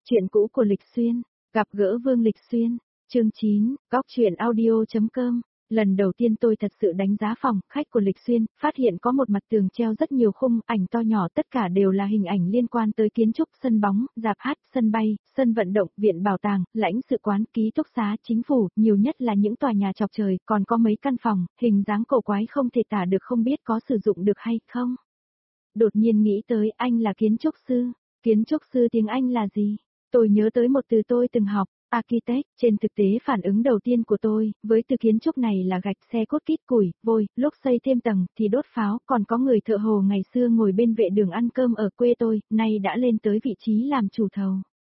Chuyện cũ của Lịch Xuyên, gặp gỡ Vương Lịch Xuyên, chương 9, góc chuyện audio.com. Lần đầu tiên tôi thật sự đánh giá phòng khách của Lịch Xuyên, phát hiện có một mặt tường treo rất nhiều khung ảnh to nhỏ, tất cả đều là hình ảnh liên quan tới kiến trúc, sân bóng, rạp hát, sân bay, sân vận động, viện bảo tàng, lãnh sự quán, ký túc xá, chính phủ, nhiều nhất là những tòa nhà chọc trời, còn có mấy căn phòng, hình dáng cổ quái không thể tả được, không biết có sử dụng được hay không. Đột nhiên nghĩ tới, anh là kiến trúc sư. Kiến trúc sư tiếng Anh là gì? Tôi nhớ tới một từ tôi từng học, architect. Trên thực tế phản ứng đầu tiên của tôi, với từ kiến trúc này là gạch, xe cốt kít, củi, vôi, lúc xây thêm tầng thì đốt pháo, còn có người thợ hồ ngày xưa ngồi bên vệ đường ăn cơm ở quê tôi, nay đã lên tới vị trí làm chủ thầu.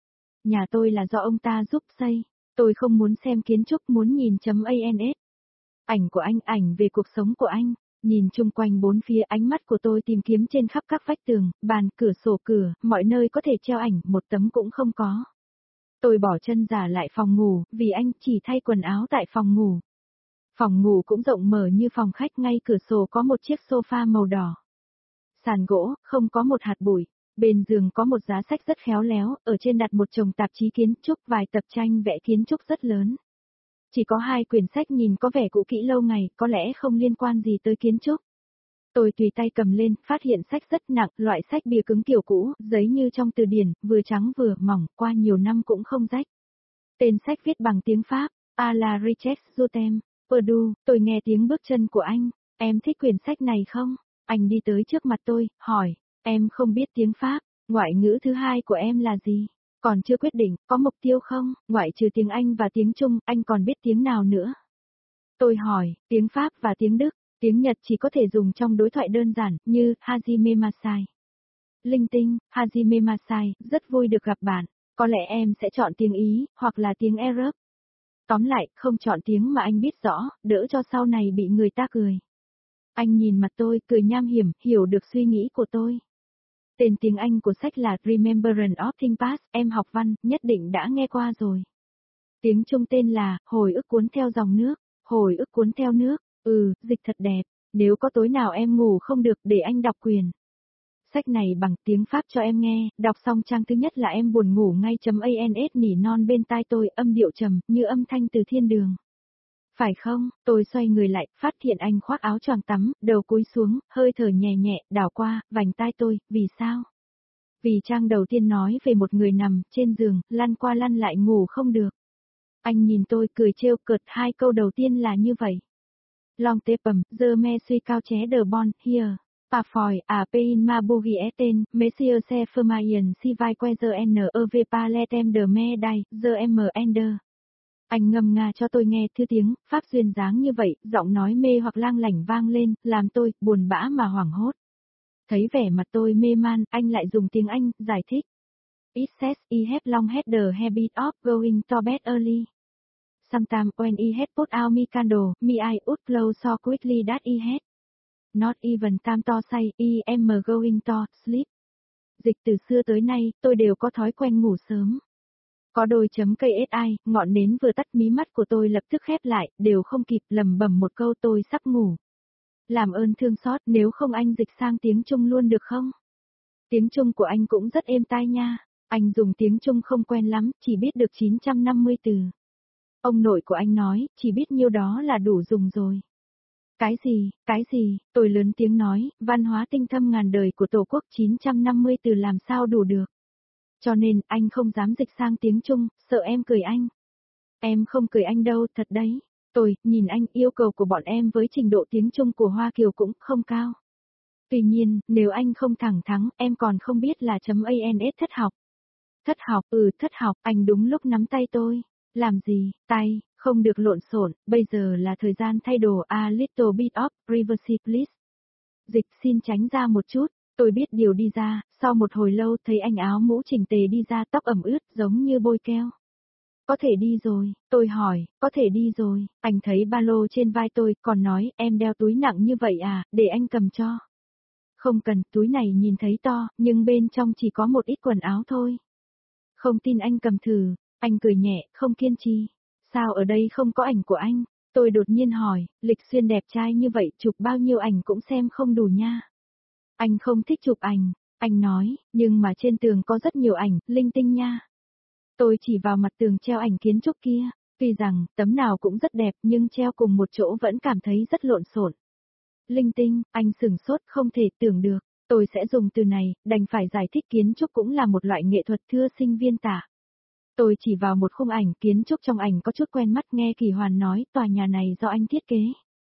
Nhà tôi là do ông ta giúp xây, tôi không muốn xem kiến trúc, muốn nhìn .ans. Ảnh của anh, ảnh về cuộc sống của anh. Nhìn chung quanh bốn phía, ánh mắt của tôi tìm kiếm trên khắp các vách tường, bàn, cửa sổ, cửa, mọi nơi có thể treo ảnh, một tấm cũng không có. Tôi bỏ chân giả lại phòng ngủ, vì anh chỉ thay quần áo tại phòng ngủ. Phòng ngủ cũng rộng mở như phòng khách, ngay cửa sổ có một chiếc sofa màu đỏ. Sàn gỗ, không có một hạt bụi. Bên giường có một giá sách rất khéo léo, ở trên đặt một chồng tạp chí kiến trúc, vài tập tranh vẽ kiến trúc rất lớn. Chỉ có 2 quyển sách nhìn có vẻ cũ kỹ lâu ngày, có lẽ không liên quan gì tới kiến trúc. Tôi tùy tay cầm lên, phát hiện sách rất nặng, loại sách bìa cứng kiểu cũ, giấy như trong từ điển, vừa trắng vừa mỏng, qua nhiều năm cũng không rách. Tên sách viết bằng tiếng Pháp, à la Richesse Jotem, Perdue. Tôi nghe tiếng bước chân của anh, em thích quyển sách này không? Anh đi tới trước mặt tôi, hỏi, em không biết tiếng Pháp, ngoại ngữ thứ hai của em là gì? Còn chưa quyết định, có mục tiêu không? Ngoại trừ tiếng Anh và tiếng Trung, anh còn biết tiếng nào nữa? Tôi hỏi, tiếng Pháp và tiếng Đức, tiếng Nhật chỉ có thể dùng trong đối thoại đơn giản, như Hajime Masai. Linh tinh, Hajime Masai, rất vui được gặp bạn. Có lẽ em sẽ chọn tiếng Ý, hoặc là tiếng Ả Rập. Tóm lại, không chọn tiếng mà anh biết rõ, đỡ cho sau này bị người ta cười. Anh nhìn mặt tôi, cười nham hiểm, hiểu được suy nghĩ của tôi. Tên tiếng Anh của sách là Remembrance of Things Past, em học văn, nhất định đã nghe qua rồi. Tiếng Trung tên là, hồi ức cuốn theo dòng nước, hồi ức cuốn theo nước, dịch thật đẹp, nếu có tối nào em ngủ không được để anh đọc quyền. Sách này bằng tiếng Pháp cho em nghe, đọc xong trang thứ nhất là em buồn ngủ ngay. .ans nỉ non bên tai tôi, âm điệu trầm, như âm thanh từ thiên đường. Phải không? Tôi xoay người lại, phát hiện anh khoác áo choàng tắm, đầu cúi xuống, hơi thở nhẹ nhẹ, đảo qua, vành tai tôi, vì sao? Vì trang đầu tiên nói về một người nằm trên giường, lăn qua lăn lại ngủ không được. Anh nhìn tôi cười trêu cợt, 2 câu đầu tiên là như vậy. Long tepum, giờ me suy cao ché de bon, here. Parfois, à pein ma bogi eten, messieurs se fermaien si vai quezer nev paletem de me dai, giờ em ender. Anh ngâm nga cho tôi nghe thứ tiếng Pháp duyên dáng như vậy, giọng nói mê hoặc lang lảnh vang lên, làm tôi buồn bã mà hoảng hốt. Thấy vẻ mặt tôi mê man, anh lại dùng tiếng Anh giải thích. It says I have long had the habit of going to bed early. Sometimes when I had put out my candle, me I would close so quickly that I had not even time to say I am going to sleep. Dịch từ xưa tới nay, tôi đều có thói quen ngủ sớm. Có đôi chấm cây SI, ngọn nến vừa tắt, mí mắt của tôi lập tức khép lại, đều không kịp lẩm bẩm một câu tôi sắp ngủ. Làm ơn thương xót, nếu không anh dịch sang tiếng Trung luôn được không? Tiếng Trung của anh cũng rất êm tai nha. Anh dùng tiếng Trung không quen lắm, chỉ biết được 950 từ. Ông nội của anh nói, chỉ biết nhiêu đó là đủ dùng rồi. Cái gì, tôi lớn tiếng nói, văn hóa tinh thâm ngàn đời của Tổ quốc 950 từ làm sao đủ được. Cho nên, anh không dám dịch sang tiếng Trung, sợ em cười anh. Em không cười anh đâu, thật đấy. Tôi, nhìn anh, yêu cầu của bọn em với trình độ tiếng Trung của Hoa Kiều cũng không cao. Tuy nhiên, nếu anh không thẳng thắn, em còn không biết là .ans thất học. Thất học, anh đúng lúc nắm tay tôi. Làm gì, tay, không được lộn xộn, bây giờ là thời gian thay đồ, a little bit of privacy please. Dịch xin tránh ra một chút, tôi biết điều đi ra, sau một hồi lâu thấy anh áo mũ chỉnh tề đi ra, tóc ẩm ướt giống như bôi keo. Có thể đi rồi, tôi hỏi, có thể đi rồi, anh thấy ba lô trên vai tôi, còn nói, em đeo túi nặng như vậy à, để anh cầm cho. Không cần, túi này nhìn thấy to, nhưng bên trong chỉ có một ít quần áo thôi. Không tin anh cầm thử, anh cười nhẹ, không kiên trì. Sao ở đây không có ảnh của anh? Tôi đột nhiên hỏi, Lịch Xuyên đẹp trai như vậy, chụp bao nhiêu ảnh cũng xem không đủ nha. Anh không thích chụp ảnh, anh nói, nhưng mà trên tường có rất nhiều ảnh, linh tinh nha. Tôi chỉ vào mặt tường treo ảnh kiến trúc kia, tuy rằng tấm nào cũng rất đẹp nhưng treo cùng một chỗ vẫn cảm thấy rất lộn xộn. Linh tinh, anh sửng sốt không thể tưởng được, tôi sẽ dùng từ này, đành phải giải thích kiến trúc cũng là một loại nghệ thuật thưa sinh viên tả. Tôi chỉ vào một khung ảnh kiến trúc trong ảnh có chút quen mắt nghe Kỳ Hoàn nói tòa nhà này do anh thiết kế.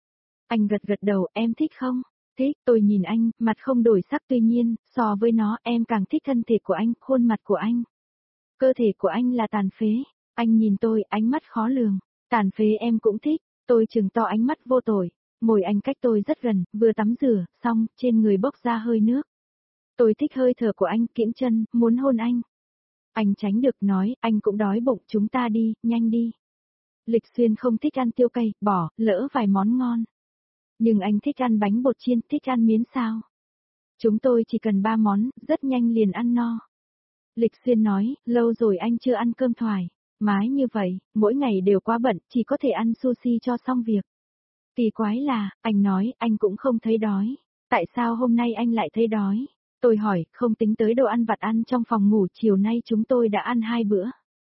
Anh gật gật đầu, em thích không? Thích, tôi nhìn anh, mặt không đổi sắc tuy nhiên, so với nó em càng thích thân thể của anh, khuôn mặt của anh. Cơ thể của anh là tàn phế, anh nhìn tôi, ánh mắt khó lường, tàn phế em cũng thích, tôi trừng to ánh mắt vô tội, môi anh cách tôi rất gần, vừa tắm rửa, xong, trên người bốc ra hơi nước. Tôi thích hơi thở của anh, kiễng chân, muốn hôn anh. Anh tránh được nói, anh cũng đói bụng, chúng ta đi, nhanh đi. Lịch Xuyên không thích ăn tiêu cay, bỏ, lỡ vài món ngon. Nhưng anh thích ăn bánh bột chiên, thích ăn miến sao. Chúng tôi chỉ cần 3 món, rất nhanh liền ăn no. Lịch Xuyên nói, lâu rồi anh chưa ăn cơm thoải mái như vậy, mỗi ngày đều quá bận, chỉ có thể ăn sushi cho xong việc. Kỳ quái là, anh nói, anh cũng không thấy đói. Tại sao hôm nay anh lại thấy đói? Tôi hỏi, không tính tới đồ ăn vặt ăn trong phòng ngủ, chiều nay chúng tôi đã ăn 2 bữa.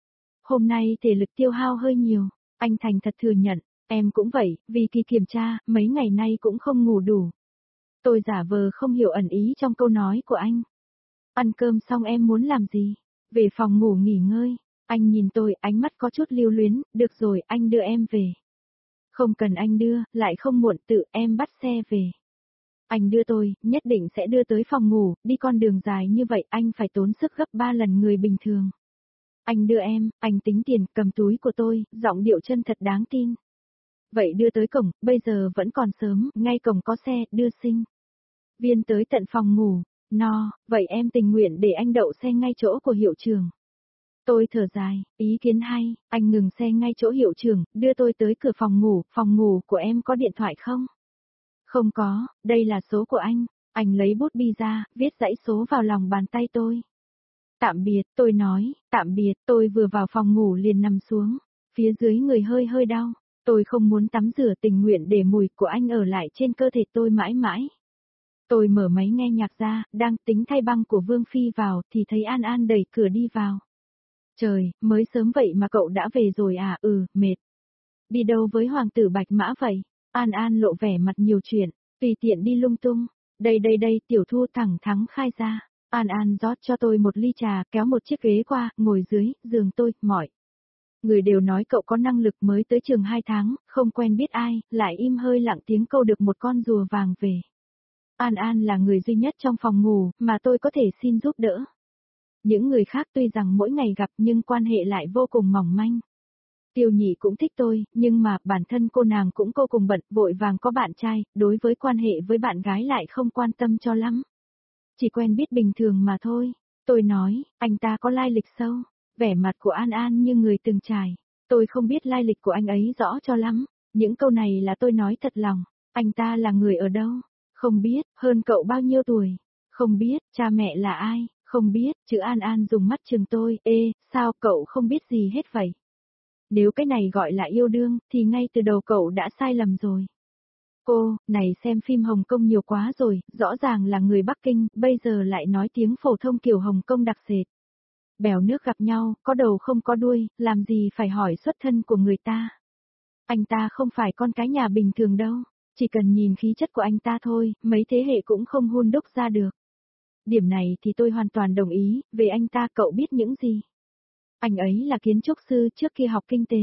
Hôm nay thể lực tiêu hao hơi nhiều, anh thành thật thừa nhận, em cũng vậy, vì kỳ kiểm tra, mấy ngày nay cũng không ngủ đủ. Tôi giả vờ không hiểu ẩn ý trong câu nói của anh. Ăn cơm xong em muốn làm gì? Về phòng ngủ nghỉ ngơi. Anh nhìn tôi, ánh mắt có chút lưu luyến, được rồi, anh đưa em về. Không cần anh đưa, lại không muộn, tự em bắt xe về. Anh đưa tôi, nhất định sẽ đưa tới phòng ngủ, đi con đường dài như vậy anh phải tốn sức gấp 3 lần người bình thường. Anh đưa em, anh tính tiền, cầm túi của tôi, giọng điệu chân thật đáng tin. Vậy đưa tới cổng, bây giờ vẫn còn sớm, ngay cổng có xe, đưa Sinh Viên tới tận phòng ngủ. No, vậy em tình nguyện để anh đậu xe ngay chỗ của hiệu trưởng. Tôi thở dài, ý kiến hay, anh ngừng xe ngay chỗ hiệu trưởng, đưa tôi tới cửa phòng ngủ của em có điện thoại không? Không có, đây là số của anh lấy bút bi ra, viết dãy số vào lòng bàn tay tôi. Tạm biệt, tôi nói, tạm biệt, tôi vừa vào phòng ngủ liền nằm xuống, phía dưới người hơi hơi đau, tôi không muốn tắm rửa tình nguyện để mùi của anh ở lại trên cơ thể tôi mãi mãi. Tôi mở máy nghe nhạc ra, đang tính thay băng của Vương Phi vào thì thấy An An đẩy cửa đi vào. Trời, mới sớm vậy mà cậu đã về rồi à? Mệt. Đi đâu với hoàng tử Bạch Mã vậy? An An lộ vẻ mặt nhiều chuyện, tùy tiện đi lung tung. Đây, Tiểu Thu thẳng thắn khai ra. An An rót cho tôi một ly trà, kéo một chiếc ghế qua, ngồi dưới, giường tôi, mỏi. Người đều nói cậu có năng lực mới tới trường 2 tháng, không quen biết ai, lại im hơi lặng tiếng câu được một con rùa vàng về. An An là người duy nhất trong phòng ngủ mà tôi có thể xin giúp đỡ. Những người khác tuy rằng mỗi ngày gặp nhưng quan hệ lại vô cùng mỏng manh. Tiêu Nhị cũng thích tôi, nhưng mà bản thân cô nàng cũng vô cùng bận, vội vàng có bạn trai, đối với quan hệ với bạn gái lại không quan tâm cho lắm. Chỉ quen biết bình thường mà thôi. Tôi nói, anh ta có lai lịch sâu. Vẻ mặt của An An như người từng trải. Tôi không biết lai lịch của anh ấy rõ cho lắm. Những câu này là tôi nói thật lòng. Anh ta là người ở đâu? Không biết, hơn cậu bao nhiêu tuổi? Không biết, cha mẹ là ai? Không biết, chữ An An dùng mắt chừng tôi, sao cậu không biết gì hết vậy? Nếu cái này gọi là yêu đương, thì ngay từ đầu cậu đã sai lầm rồi. Cô, này xem phim Hồng Kông nhiều quá rồi, rõ ràng là người Bắc Kinh, bây giờ lại nói tiếng phổ thông kiểu Hồng Kông đặc sệt. Bèo nước gặp nhau, có đầu không có đuôi, làm gì phải hỏi xuất thân của người ta. Anh ta không phải con cái nhà bình thường đâu, chỉ cần nhìn khí chất của anh ta thôi, mấy thế hệ cũng không hun đúc ra được. Điểm này thì tôi hoàn toàn đồng ý, về anh ta cậu biết những gì? Anh ấy là kiến trúc sư trước kia học kinh tế.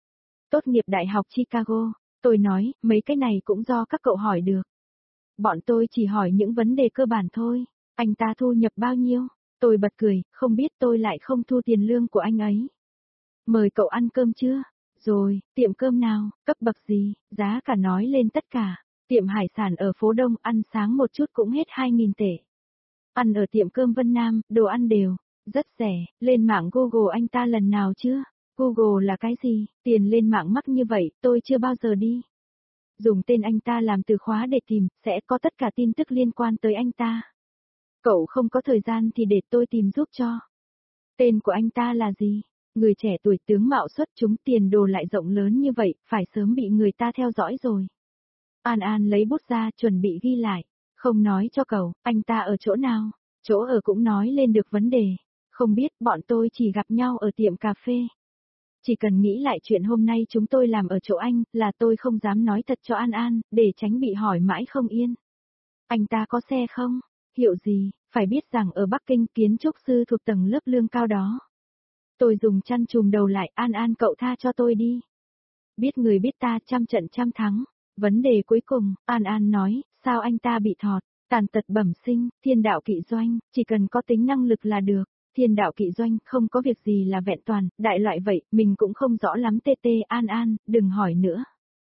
Tốt nghiệp Đại học Chicago, tôi nói, mấy cái này cũng do các cậu hỏi được. Bọn tôi chỉ hỏi những vấn đề cơ bản thôi, anh ta thu nhập bao nhiêu? Tôi bật cười, không biết tôi lại không thu tiền lương của anh ấy. Mời cậu ăn cơm chưa? Rồi, tiệm cơm nào, cấp bậc gì, giá cả nói lên tất cả. Tiệm hải sản ở phố Đông ăn sáng một chút cũng hết 2.000 tệ. Ăn ở tiệm cơm Vân Nam, đồ ăn đều, rất rẻ, lên mạng Google anh ta lần nào chưa? Google là cái gì? Tiền lên mạng mắc như vậy, tôi chưa bao giờ đi. Dùng tên anh ta làm từ khóa để tìm, sẽ có tất cả tin tức liên quan tới anh ta. Cậu không có thời gian thì để tôi tìm giúp cho. Tên của anh ta là gì? Người trẻ tuổi tướng mạo xuất chúng tiền đồ lại rộng lớn như vậy, phải sớm bị người ta theo dõi rồi. An An lấy bút ra chuẩn bị ghi lại. Không nói cho cậu, anh ta ở chỗ nào? Chỗ ở cũng nói lên được vấn đề. Không biết, bọn tôi chỉ gặp nhau ở tiệm cà phê. Chỉ cần nghĩ lại chuyện hôm nay chúng tôi làm ở chỗ anh, là tôi không dám nói thật cho An An, để tránh bị hỏi mãi không yên. Anh ta có xe không? Hiệu gì? Phải biết rằng ở Bắc Kinh kiến trúc sư thuộc tầng lớp lương cao đó. Tôi dùng chăn trùm đầu lại, An An cậu tha cho tôi đi. Biết người biết ta, trăm trận trăm thắng. Vấn đề cuối cùng, An An nói, sao anh ta bị thọt, tàn tật bẩm sinh, thiên đạo kỵ doanh, chỉ cần có tính năng lực là được. Thiên đạo kỵ doanh, không có việc gì là vẹn toàn, đại loại vậy, mình cũng không rõ lắm tê tê. An An, đừng hỏi nữa.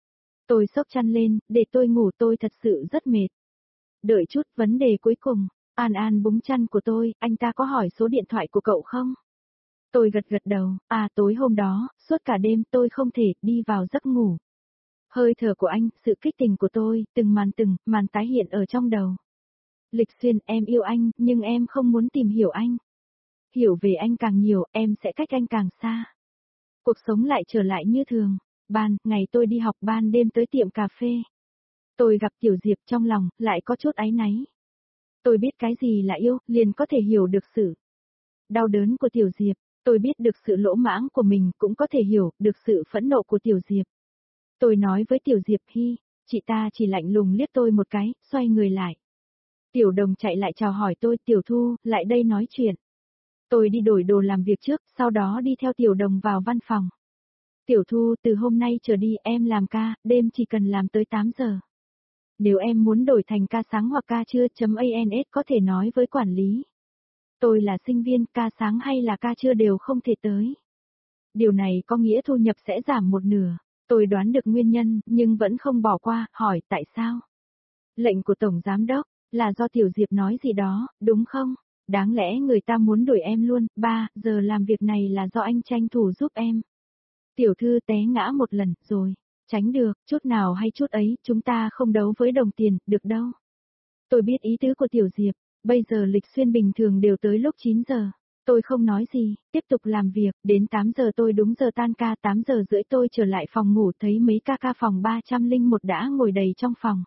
Tôi xốc chăn lên, để tôi ngủ, tôi thật sự rất mệt. Đợi chút, vấn đề cuối cùng, An An búng chăn của tôi, anh ta có hỏi số điện thoại của cậu không? Tôi gật gật đầu, tối hôm đó, suốt cả đêm tôi không thể đi vào giấc ngủ. Hơi thở của anh, sự kích tình của tôi, từng màn tái hiện ở trong đầu. Lịch Xuyên, em yêu anh, nhưng em không muốn tìm hiểu anh. Hiểu về anh càng nhiều, em sẽ cách anh càng xa. Cuộc sống lại trở lại như thường. Ban ngày tôi đi học, ban đêm tới tiệm cà phê. Tôi gặp Tiểu Diệp, trong lòng lại có chút áy náy. Tôi biết cái gì là yêu, liền có thể hiểu được sự đau đớn của Tiểu Diệp. Tôi biết được sự lỗ mãng của mình, cũng có thể hiểu được sự phẫn nộ của Tiểu Diệp. Tôi nói với Tiểu Diệp, chị ta chỉ lạnh lùng liếc tôi một cái, xoay người lại. Tiểu Đồng chạy lại chào hỏi tôi, Tiểu Thu, lại đây nói chuyện. Tôi đi đổi đồ làm việc trước, sau đó đi theo Tiểu Đồng vào văn phòng. Tiểu Thu, từ hôm nay trở đi em làm ca, đêm chỉ cần làm tới 8 giờ. Nếu em muốn đổi thành ca sáng hoặc ca trưa.ans có thể nói với quản lý. Tôi là sinh viên, ca sáng hay là ca trưa đều không thể tới. Điều này có nghĩa thu nhập sẽ giảm một nửa. Tôi đoán được nguyên nhân, nhưng vẫn không bỏ qua, hỏi tại sao? Lệnh của Tổng Giám Đốc, là do Tiểu Diệp nói gì đó, đúng không? Đáng lẽ người ta muốn đuổi em luôn, 3 giờ làm việc này là do anh tranh thủ giúp em. Tiểu thư té ngã một lần, rồi. Tránh được, chút nào hay chút ấy, chúng ta không đấu với đồng tiền, được đâu. Tôi biết ý tứ của Tiểu Diệp, bây giờ Lịch Xuyên bình thường đều tới lúc 9 giờ. Tôi không nói gì, tiếp tục làm việc, đến 8 giờ tôi đúng giờ tan ca, 8 giờ rưỡi tôi trở lại phòng ngủ, thấy mấy ca phòng 301 đã ngồi đầy trong phòng.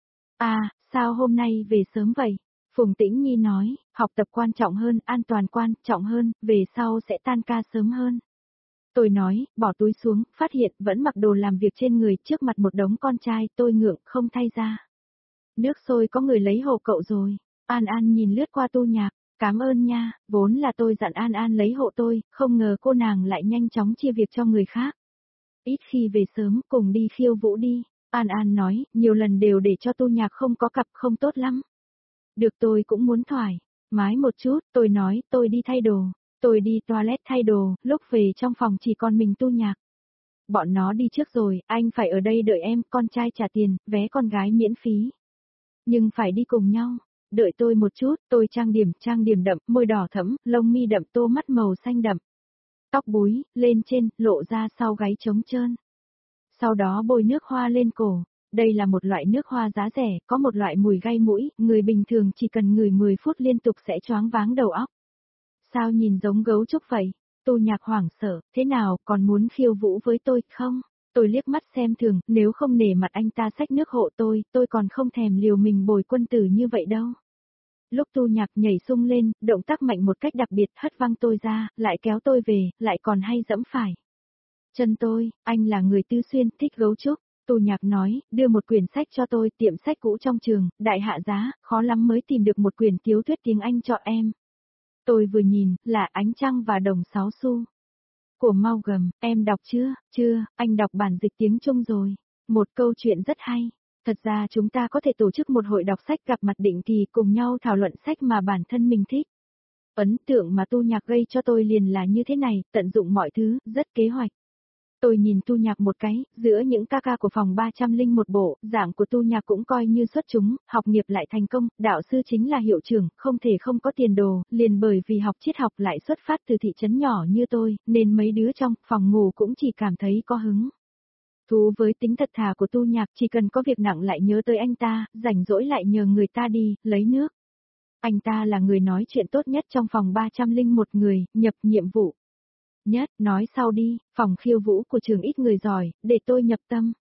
Sao hôm nay về sớm vậy? Phùng Tĩnh Nhi nói, học tập quan trọng hơn, an toàn quan trọng hơn, về sau sẽ tan ca sớm hơn. Tôi nói, bỏ túi xuống, phát hiện vẫn mặc đồ làm việc trên người, trước mặt một đống con trai, tôi ngượng, không thay ra. Nước sôi có người lấy hộ cậu rồi. An An nhìn lướt qua Tu Nhạc, cảm ơn nha, vốn là tôi dặn An An lấy hộ tôi, không ngờ cô nàng lại nhanh chóng chia việc cho người khác. Ít khi về sớm, cùng đi khiêu vũ đi. An An nói, nhiều lần đều để cho Tu Nhạc không có cặp, không tốt lắm. Được, tôi cũng muốn thoải mái một chút, tôi nói, tôi đi thay đồ. Tôi đi toilet thay đồ, lúc về trong phòng chỉ còn mình Tu Nhạc. Bọn nó đi trước rồi, anh phải ở đây đợi em, con trai trả tiền, vé con gái miễn phí. Nhưng phải đi cùng nhau. Đợi tôi một chút, tôi trang điểm đậm, môi đỏ thẫm, lông mi đậm, tô mắt màu xanh đậm. Tóc búi, lên trên, lộ ra sau gáy trống trơn. Sau đó bôi nước hoa lên cổ. Đây là một loại nước hoa giá rẻ, có một loại mùi gai mũi, người bình thường chỉ cần ngửi 10 phút liên tục sẽ choáng váng đầu óc. Sao nhìn giống gấu trúc vậy? Tu Nhạc hoảng sợ, thế nào, còn muốn khiêu vũ với tôi không? Tôi liếc mắt xem thường, nếu không nể mặt anh ta xách nước hộ tôi còn không thèm liều mình bồi quân tử như vậy đâu. Lúc Tu Nhạc nhảy sung lên, động tác mạnh một cách đặc biệt, hất văng tôi ra, lại kéo tôi về, lại còn hay dẫm phải chân tôi. Anh là người Tư Xuyên, thích gấu trúc. Tu Nhạc nói, đưa một quyển sách cho tôi, tiệm sách cũ trong trường, đại hạ giá, khó lắm mới tìm được một quyển tiểu thuyết tiếng Anh cho em. Tôi vừa nhìn, là Ánh Trăng và Đồng 6 xu. Của Maugham, em đọc chưa? Chưa, anh đọc bản dịch tiếng Trung rồi. Một câu chuyện rất hay. Thật ra chúng ta có thể tổ chức một hội đọc sách gặp mặt định kỳ cùng nhau thảo luận sách mà bản thân mình thích. Ấn tượng mà Tu Nhạc gây cho tôi liền là như thế này, tận dụng mọi thứ, rất kế hoạch. Tôi nhìn Tu Nhạc một cái, giữa những ca của phòng 301 bộ, dạng của Tu Nhạc cũng coi như xuất chúng, học nghiệp lại thành công, đạo sư chính là hiệu trưởng, không thể không có tiền đồ, liền bởi vì học triết học lại xuất phát từ thị trấn nhỏ như tôi, nên mấy đứa trong phòng ngủ cũng chỉ cảm thấy có hứng. Thú với tính thật thà của Tu Nhạc, chỉ cần có việc nặng lại nhớ tới anh ta, rảnh rỗi lại nhờ người ta đi, lấy nước. Anh ta là người nói chuyện tốt nhất trong phòng 301 người, nhập nhiệm vụ nhất, nói sau đi, phòng khiêu vũ của trường ít người giỏi, để tôi nhập tâm.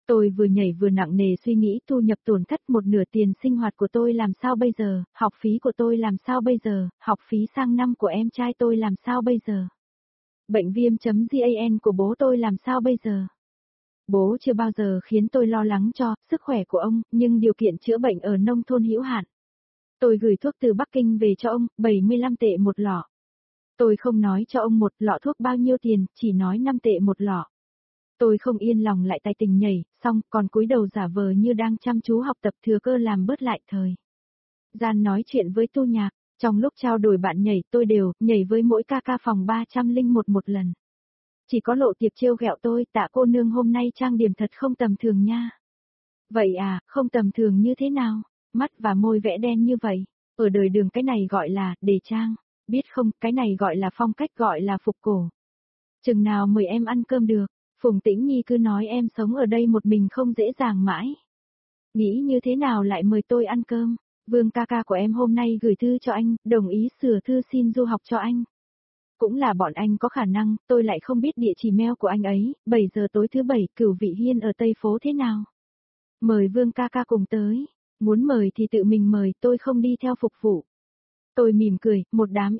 Tôi vừa nhảy vừa nặng nề suy nghĩ thu nhập tổn thất một nửa tiền sinh hoạt của tôi làm sao bây giờ, học phí của tôi làm sao bây giờ, học phí sang năm của em trai tôi làm sao bây giờ. Bệnh viêm.gan của bố tôi làm sao bây giờ. Bố chưa bao giờ khiến tôi lo lắng cho sức khỏe của ông, nhưng điều kiện chữa bệnh ở nông thôn hữu hạn. Tôi gửi thuốc từ Bắc Kinh về cho ông, 75 tệ một lọ. Tôi không nói cho ông một lọ thuốc bao nhiêu tiền, chỉ nói 5 tệ một lọ. Tôi không yên lòng lại tài tình nhảy, xong còn cúi đầu giả vờ như đang chăm chú học tập thừa cơ làm bớt lại thời gian nói chuyện với Tu Nhạc, trong lúc trao đổi bạn nhảy tôi đều nhảy với mỗi ca ca phòng 301 một lần. Chỉ có Lộ Tiệp trêu ghẹo tôi, Tạ cô nương hôm nay trang điểm thật không tầm thường nha. Vậy à, không tầm thường như thế nào? Mắt và môi vẽ đen như vậy, ở đời đường cái này gọi là đề trang, biết không, cái này gọi là phong cách, gọi là phục cổ. Chừng nào mời em ăn cơm được? Phùng Tĩnh Nhi cứ nói em sống ở đây một mình không dễ dàng mãi. Nghĩ như thế nào lại mời tôi ăn cơm? Vương ca ca của em hôm nay gửi thư cho anh, đồng ý sửa thư xin du học cho anh. Cũng là bọn anh có khả năng, tôi lại không biết địa chỉ mail của anh ấy, 7 giờ tối thứ bảy, Cửu Vị Hiên ở Tây Phố thế nào? Mời Vương ca ca cùng tới. Muốn mời thì tự mình mời, tôi không đi theo phục vụ. Tôi mỉm cười, một đám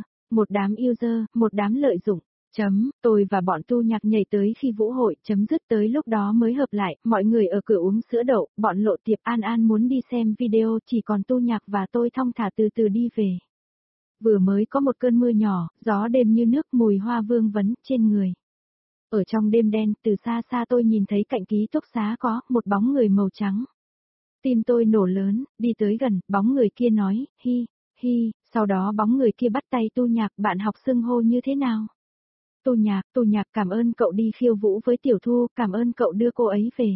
user, một đám lợi dụng. Tôi và bọn Tu Nhạc nhảy tới khi vũ hội chấm dứt, tới lúc đó mới hợp lại, mọi người ở cửa uống sữa đậu, bọn Lộ Tiệp An An muốn đi xem video, chỉ còn Tu Nhạc và tôi thong thả từ từ đi về. Vừa mới có một cơn mưa nhỏ, gió đêm như nước, mùi hoa vương vấn trên người. Ở trong đêm đen, từ xa xa tôi nhìn thấy cạnh ký túc xá có một bóng người màu trắng. Tim tôi nổ lớn, đi tới gần, bóng người kia nói, hi, sau đó bóng người kia bắt tay Tu Nhạc, bạn học xưng hô như thế nào? Tu Nhạc cảm ơn cậu đi khiêu vũ với Tiểu Thu, cảm ơn cậu đưa cô ấy về.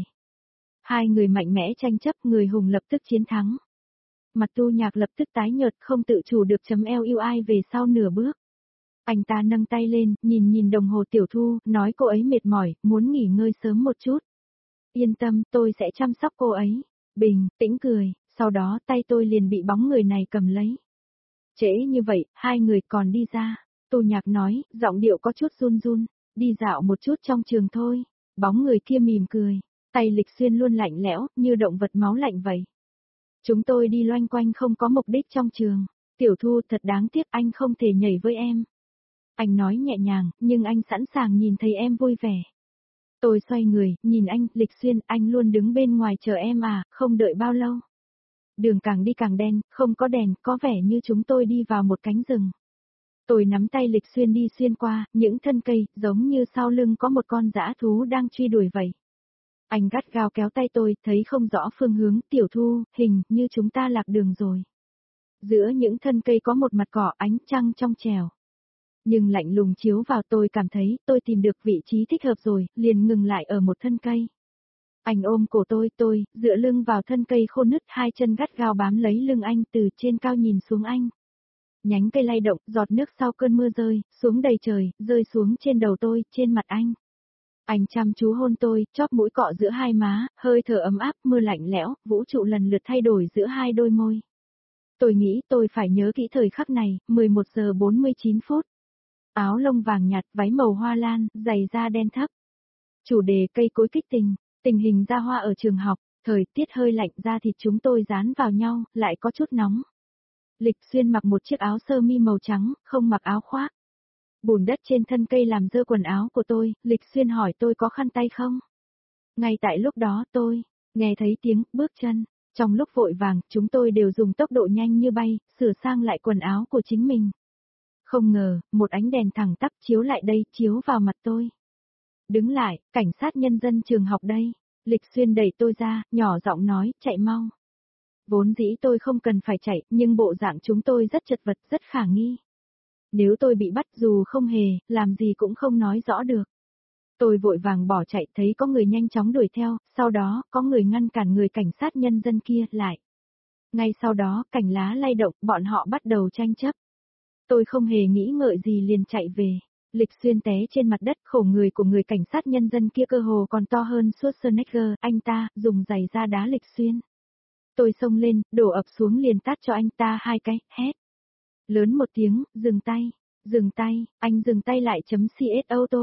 Hai người mạnh mẽ tranh chấp, người hùng lập tức chiến thắng. Mặt Tu Nhạc lập tức tái nhợt, không tự chủ được LUI về sau nửa bước. Anh ta nâng tay lên, nhìn đồng hồ Tiểu Thu, nói cô ấy mệt mỏi, muốn nghỉ ngơi sớm một chút. Yên tâm, tôi sẽ chăm sóc cô ấy. Bình tĩnh cười, sau đó tay tôi liền bị bóng người này cầm lấy. Trễ như vậy, hai người còn đi ra. Tu Nhạc nói, giọng điệu có chút run run, đi dạo một chút trong trường thôi. Bóng người kia mỉm cười, tay Lịch Xuyên luôn lạnh lẽo, như động vật máu lạnh vậy. Chúng tôi đi loanh quanh không có mục đích trong trường. Tiểu Thu, thật đáng tiếc anh không thể nhảy với em. Anh nói nhẹ nhàng, nhưng anh sẵn sàng nhìn thấy em vui vẻ. Tôi xoay người, nhìn anh, Lịch Xuyên, anh luôn đứng bên ngoài chờ em à, không đợi bao lâu. Đường càng đi càng đen, không có đèn, có vẻ như chúng tôi đi vào một cánh rừng. Tôi nắm tay Lịch Xuyên đi xuyên qua, những thân cây, giống như sau lưng có một con dã thú đang truy đuổi vậy. Anh gắt gao kéo tay tôi, thấy không rõ phương hướng, Tiểu Thu, hình như chúng ta lạc đường rồi. Giữa những thân cây có một mặt cỏ, ánh trăng trong trẻo. Nhưng lạnh lùng chiếu vào, tôi cảm thấy tôi tìm được vị trí thích hợp rồi, liền ngừng lại ở một thân cây. Anh ôm cổ tôi dựa lưng vào thân cây khô nứt, hai chân gắt gao bám lấy lưng anh, từ trên cao nhìn xuống anh. Nhánh cây lay động, giọt nước sau cơn mưa rơi, xuống đầy trời, rơi xuống trên đầu tôi, trên mặt anh. Anh chăm chú hôn tôi, chóp mũi cọ giữa hai má, hơi thở ấm áp, mưa lạnh lẽo, vũ trụ lần lượt thay đổi giữa hai đôi môi. Tôi nghĩ tôi phải nhớ kỹ thời khắc này, 11 giờ 49 phút. Áo lông vàng nhạt, váy màu hoa lan, giày da đen thấp. Chủ đề cây cối kích tình, tình hình ra hoa ở trường học, thời tiết hơi lạnh, da thịt chúng tôi dán vào nhau, lại có chút nóng. Lịch Xuyên mặc một chiếc áo sơ mi màu trắng, không mặc áo khoác. Bùn đất trên thân cây làm dơ quần áo của tôi, Lịch Xuyên hỏi tôi có khăn tay không? Ngay tại lúc đó tôi nghe thấy tiếng bước chân. Trong lúc vội vàng, chúng tôi đều dùng tốc độ nhanh như bay, sửa sang lại quần áo của chính mình. Không ngờ, một ánh đèn thẳng tắp chiếu lại đây, chiếu vào mặt tôi. Đứng lại, cảnh sát nhân dân trường học đây. Lịch Xuyên đẩy tôi ra, nhỏ giọng nói, chạy mau. Vốn dĩ tôi không cần phải chạy, nhưng bộ dạng chúng tôi rất chật vật, rất khả nghi. Nếu tôi bị bắt dù không hề, làm gì cũng không nói rõ được. Tôi vội vàng bỏ chạy, thấy có người nhanh chóng đuổi theo, sau đó, có người ngăn cản người cảnh sát nhân dân kia lại. Ngay sau đó, cành lá lay động, bọn họ bắt đầu tranh chấp. Tôi không hề nghĩ ngợi gì liền chạy về. Lịch Xuyên té trên mặt đất, khổ người của người cảnh sát nhân dân kia cơ hồ còn to hơn Schwarzenegger, anh ta, dùng giày ra đá Lịch Xuyên. Tôi xông lên, đổ ập xuống liền tát cho anh ta hai cái, hét. Lớn một tiếng, dừng tay, anh dừng tay lại .co tôi.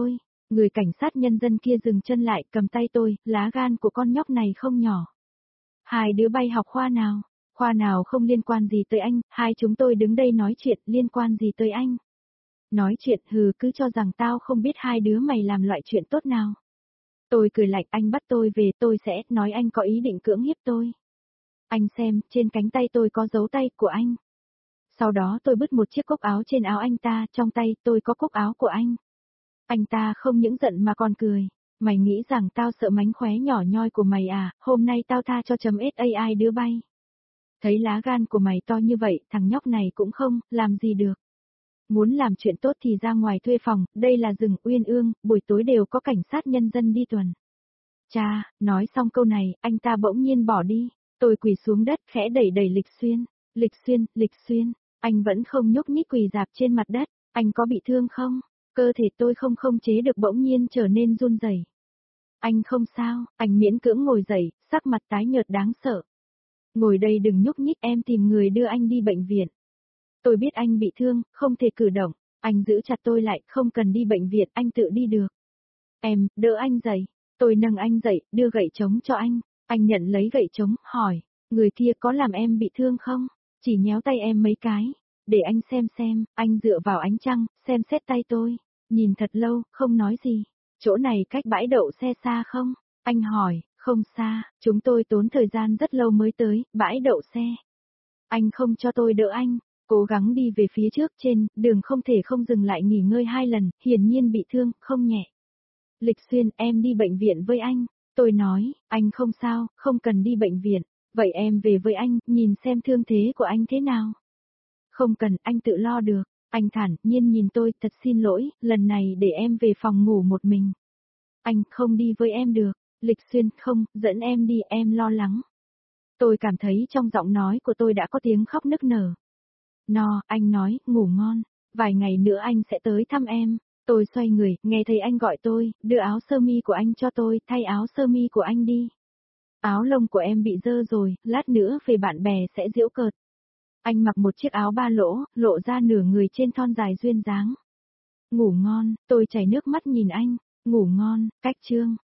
Người cảnh sát nhân dân kia dừng chân lại, cầm tay tôi, lá gan của con nhóc này không nhỏ. Hai đứa bay học khoa nào không liên quan gì tới anh, hai chúng tôi đứng đây nói chuyện, liên quan gì tới anh. Nói chuyện hừ, cứ cho rằng tao không biết hai đứa mày làm loại chuyện tốt nào. Tôi cười lạnh, anh bắt tôi về, tôi sẽ nói anh có ý định cưỡng hiếp tôi. Anh xem, trên cánh tay tôi có dấu tay của anh. Sau đó tôi bứt một chiếc cúc áo trên áo anh ta, trong tay tôi có cúc áo của anh. Anh ta không những giận mà còn cười. Mày nghĩ rằng tao sợ mánh khóe nhỏ nhoi của mày à, hôm nay tao tha cho .sai đứa bay. Thấy lá gan của mày to như vậy, thằng nhóc này cũng không, làm gì được. Muốn làm chuyện tốt thì ra ngoài thuê phòng, đây là rừng uyên ương, buổi tối đều có cảnh sát nhân dân đi tuần. Cha, nói xong câu này, anh ta bỗng nhiên bỏ đi. Tôi quỳ xuống đất khẽ đẩy đẩy Lịch Xuyên, anh vẫn không nhúc nhích quỳ rạp trên mặt đất, anh có bị thương không? Cơ thể tôi không khống chế được bỗng nhiên trở nên run rẩy. Anh không sao, anh miễn cưỡng ngồi dậy, sắc mặt tái nhợt đáng sợ. Ngồi đây đừng nhúc nhích, em tìm người đưa anh đi bệnh viện. Tôi biết anh bị thương, không thể cử động, anh giữ chặt tôi lại, không cần đi bệnh viện, anh tự đi được. Em, đỡ anh dậy, tôi nâng anh dậy, đưa gậy trống cho anh nhận lấy gậy trống, hỏi, người kia có làm em bị thương không? Chỉ nhéo tay em mấy cái, để anh xem, anh dựa vào ánh trăng, xem xét tay tôi, nhìn thật lâu, không nói gì. Chỗ này cách bãi đậu xe xa không? Anh hỏi, không xa, chúng tôi tốn thời gian rất lâu mới tới, bãi đậu xe. Anh không cho tôi đỡ anh, cố gắng đi về phía trước, trên đường không thể không dừng lại nghỉ ngơi 2 lần, hiển nhiên bị thương, không nhẹ. Lịch Xuyên, em đi bệnh viện với anh. Tôi nói, anh không sao, không cần đi bệnh viện. Vậy em về với anh, nhìn xem thương thế của anh thế nào. Không cần, anh tự lo được. Anh thản nhiên nhìn tôi, thật xin lỗi, lần này để em về phòng ngủ một mình. Anh không đi với em được. Lịch Xuyên, không, dẫn em đi, em lo lắng. Tôi cảm thấy trong giọng nói của tôi đã có tiếng khóc nức nở. No, anh nói, ngủ ngon. Vài ngày nữa anh sẽ tới thăm em. Tôi xoay người, nghe thấy anh gọi tôi, đưa áo sơ mi của anh cho tôi, thay áo sơ mi của anh đi. Áo lông của em bị dơ rồi, lát nữa về bạn bè sẽ giễu cợt. Anh mặc một chiếc áo ba lỗ, lộ ra nửa người trên thon dài duyên dáng. Ngủ ngon, tôi chảy nước mắt nhìn anh, ngủ ngon, cách chương.